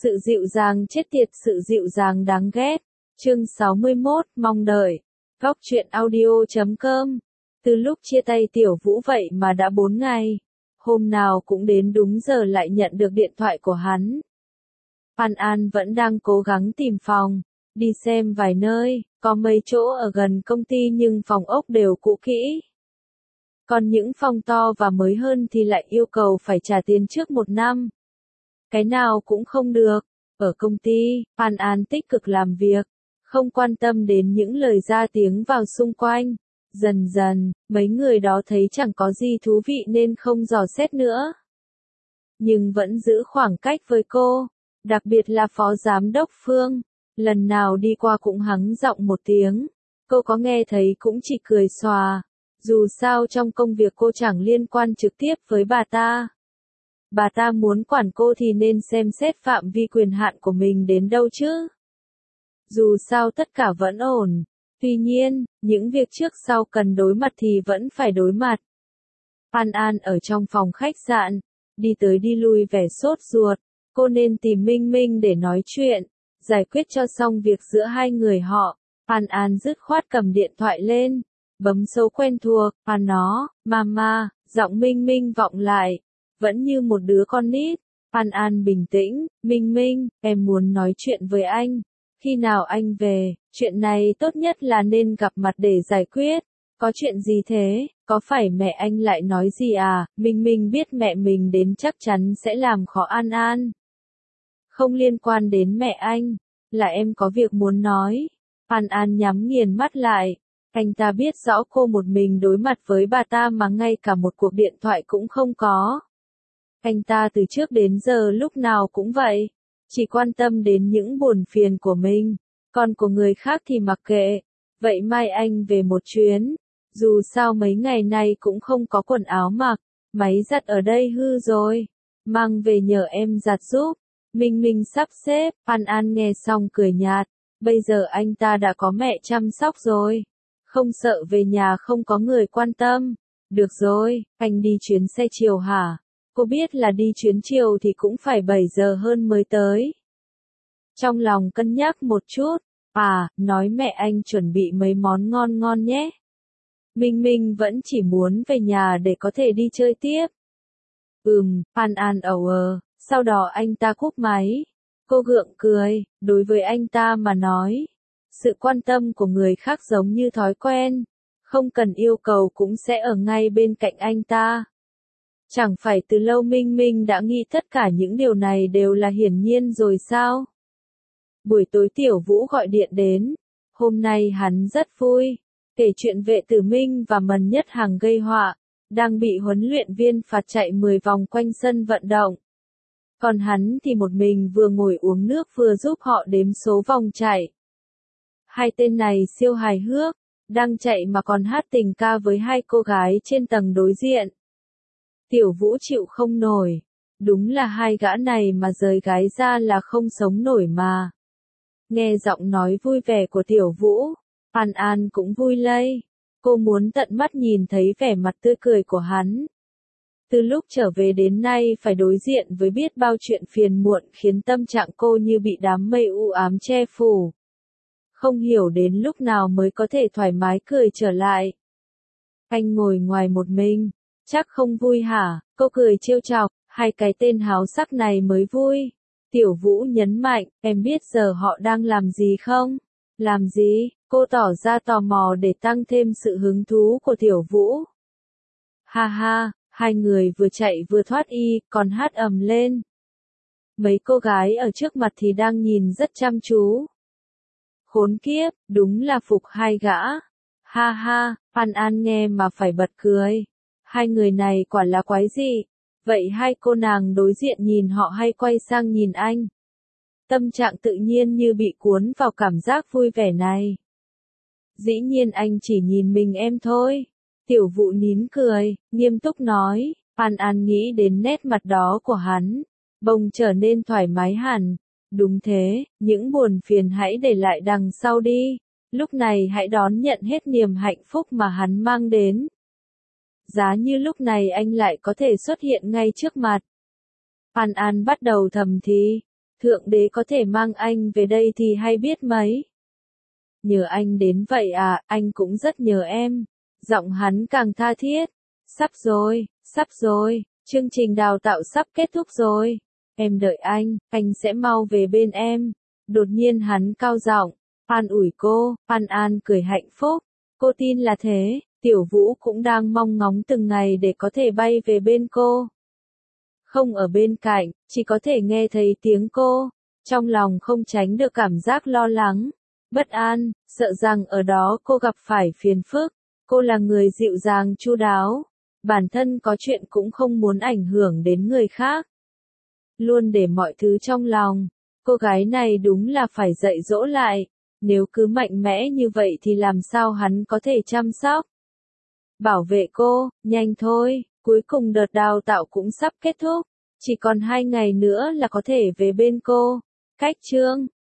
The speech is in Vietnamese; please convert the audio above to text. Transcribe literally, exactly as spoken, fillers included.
Sự dịu dàng chết tiệt, sự dịu dàng đáng ghét. Chương sáu mươi mốt, mong đợi. Góc truyện audio chấm com. Từ lúc chia tay Tiểu Vũ vậy mà đã bốn ngày. Hôm nào cũng đến đúng giờ lại nhận được điện thoại của hắn. An An vẫn đang cố gắng tìm phòng, đi xem vài nơi, có mấy chỗ ở gần công ty nhưng phòng ốc đều cũ kỹ. Còn những phòng to và mới hơn thì lại yêu cầu phải trả tiền trước một năm. Cái nào cũng không được. Ở công ty, An An tích cực làm việc, không quan tâm đến những lời ra tiếng vào xung quanh. Dần dần, mấy người đó thấy chẳng có gì thú vị nên không dò xét nữa. Nhưng vẫn giữ khoảng cách với cô, đặc biệt là phó giám đốc Phương. Lần nào đi qua cũng hắng giọng một tiếng. Cô có nghe thấy cũng chỉ cười xòa. Dù sao trong công việc cô chẳng liên quan trực tiếp với bà ta. Bà ta muốn quản cô thì nên xem xét phạm vi quyền hạn của mình đến đâu chứ. Dù sao tất cả vẫn ổn. Tuy nhiên, những việc trước sau cần đối mặt thì vẫn phải đối mặt. An An ở trong phòng khách sạn, đi tới đi lui vẻ sốt ruột. Cô nên tìm Minh Minh để nói chuyện, giải quyết cho xong việc giữa hai người họ. An An dứt khoát cầm điện thoại lên, bấm số quen thuộc, An nó, mama, giọng Minh Minh vọng lại. Vẫn như một đứa con nít. An An bình tĩnh, Minh Minh, em muốn nói chuyện với anh. Khi nào anh về, chuyện này tốt nhất là nên gặp mặt để giải quyết. Có chuyện gì thế, có phải mẹ anh lại nói gì à? Minh Minh biết mẹ mình đến chắc chắn sẽ làm khó An An. Không liên quan đến mẹ anh, là em có việc muốn nói. An An nhắm nghiền mắt lại. Anh ta biết rõ cô một mình đối mặt với bà ta mà ngay cả một cuộc điện thoại cũng không có. Anh ta từ trước đến giờ lúc nào cũng vậy, chỉ quan tâm đến những buồn phiền của mình, còn của người khác thì mặc kệ. Vậy mai anh về một chuyến, dù sao mấy ngày nay cũng không có quần áo mặc, máy giặt ở đây hư rồi, mang về nhờ em giặt giúp. Minh Minh sắp xếp. An An nghe xong cười nhạt, bây giờ anh ta đã có mẹ chăm sóc rồi, không sợ về nhà không có người quan tâm. Được rồi, anh đi chuyến xe chiều hả? Cô biết là đi chuyến chiều thì cũng phải bảy giờ hơn mới tới. Trong lòng cân nhắc một chút, à, nói mẹ anh chuẩn bị mấy món ngon ngon nhé. Minh Minh vẫn chỉ muốn về nhà để có thể đi chơi tiếp. Ừm, An An ầu ờ, sau đó anh ta cúp máy. Cô gượng cười, đối với anh ta mà nói, sự quan tâm của người khác giống như thói quen, không cần yêu cầu cũng sẽ ở ngay bên cạnh anh ta. Chẳng phải từ lâu Minh Minh đã nghĩ tất cả những điều này đều là hiển nhiên rồi sao? Buổi tối Tiểu Vũ gọi điện đến. Hôm nay hắn rất vui, kể chuyện Vệ Tử Minh và Mần Nhất Hằng gây họa, đang bị huấn luyện viên phạt chạy mười vòng quanh sân vận động. Còn hắn thì một mình vừa ngồi uống nước vừa giúp họ đếm số vòng chạy. Hai tên này siêu hài hước, đang chạy mà còn hát tình ca với hai cô gái trên tầng đối diện. Tiểu Vũ chịu không nổi. Đúng là hai gã này mà rời gái ra là không sống nổi mà. Nghe giọng nói vui vẻ của Tiểu Vũ, An An cũng vui lây. Cô muốn tận mắt nhìn thấy vẻ mặt tươi cười của hắn. Từ lúc trở về đến nay phải đối diện với biết bao chuyện phiền muộn khiến tâm trạng cô như bị đám mây u ám che phủ. Không hiểu đến lúc nào mới có thể thoải mái cười trở lại. Anh ngồi ngoài một mình. Chắc không vui hả? Cô cười trêu chọc, hai cái tên háo sắc này mới vui. Tiểu Vũ nhấn mạnh, em biết giờ họ đang làm gì không? Làm gì? Cô tỏ ra tò mò để tăng thêm sự hứng thú của Tiểu Vũ. Ha ha, hai người vừa chạy vừa thoát y, còn hát ầm lên. Mấy cô gái ở trước mặt thì đang nhìn rất chăm chú. Khốn kiếp, đúng là phục hai gã. Ha ha, An An nghe mà phải bật cười. Hai người này quả là quái dị. Vậy hai cô nàng đối diện nhìn họ hay quay sang nhìn anh? Tâm trạng tự nhiên như bị cuốn vào cảm giác vui vẻ này. Dĩ nhiên anh chỉ nhìn mình em thôi. Tiểu Vũ nín cười, nghiêm túc nói. An An nghĩ đến nét mặt đó của hắn, bỗng trở nên thoải mái hẳn. Đúng thế, những buồn phiền hãy để lại đằng sau đi. Lúc này hãy đón nhận hết niềm hạnh phúc mà hắn mang đến. Giá như lúc này anh lại có thể xuất hiện ngay trước mặt. An An bắt đầu thầm thì, Thượng đế có thể mang anh về đây thì hay biết mấy. Nhờ anh đến vậy à, anh cũng rất nhờ em. Giọng hắn càng tha thiết. Sắp rồi, sắp rồi, chương trình đào tạo sắp kết thúc rồi. Em đợi anh, anh sẽ mau về bên em. Đột nhiên hắn cao giọng, an ủi cô, An An cười hạnh phúc. Cô tin là thế, Tiểu Vũ cũng đang mong ngóng từng ngày để có thể bay về bên cô. Không ở bên cạnh, chỉ có thể nghe thấy tiếng cô. Trong lòng không tránh được cảm giác lo lắng, bất an, sợ rằng ở đó cô gặp phải phiền phức. Cô là người dịu dàng chu đáo. Bản thân có chuyện cũng không muốn ảnh hưởng đến người khác. Luôn để mọi thứ trong lòng. Cô gái này đúng là phải dạy dỗ lại. Nếu cứ mạnh mẽ như vậy thì làm sao hắn có thể chăm sóc, bảo vệ cô. Nhanh thôi, cuối cùng đợt đào tạo cũng sắp kết thúc. Chỉ còn hai ngày nữa là có thể về bên cô. Cách chương